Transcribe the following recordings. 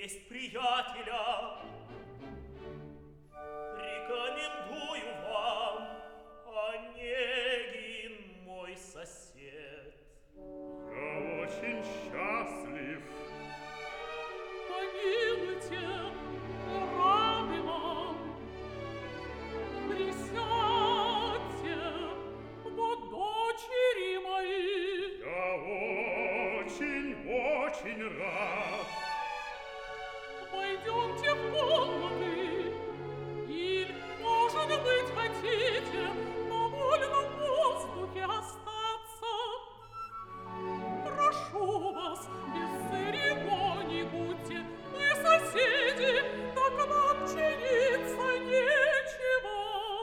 честь приятеля. Рекомендую вам, Онегин, мой сосед. Я очень счастлив. Помилуйте, рады вам. Присядьте, вот дочери мои. Я очень рад. Пойдемте в комнаты, или, может быть, хотите на вольном воздухе остаться. Прошу вас, без церемоний будьте, мы соседи, так нам чиниться нечего.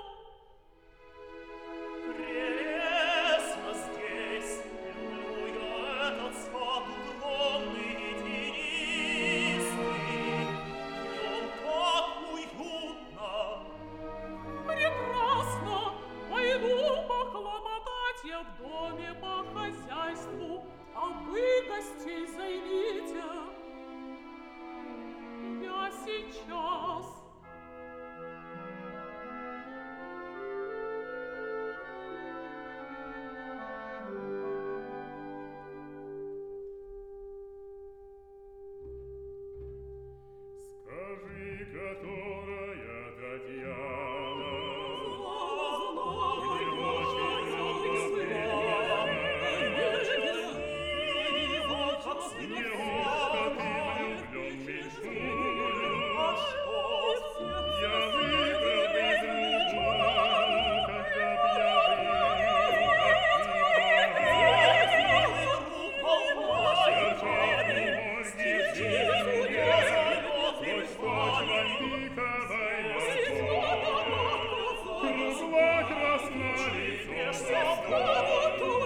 Прелестно здесь, люблю я этот сад укромный и тенистый. В нем так уютно. Прекрасно! Пойду похлопотать я в доме по хозяйству, а вы гостей займите. Я сейчас. Скажи, которая Татьяна? Неужто ты влюблен меньшую? Я выбрал бы другую, когда б я был сердцем не хоть вандиковой морской. Кружла красна лицо.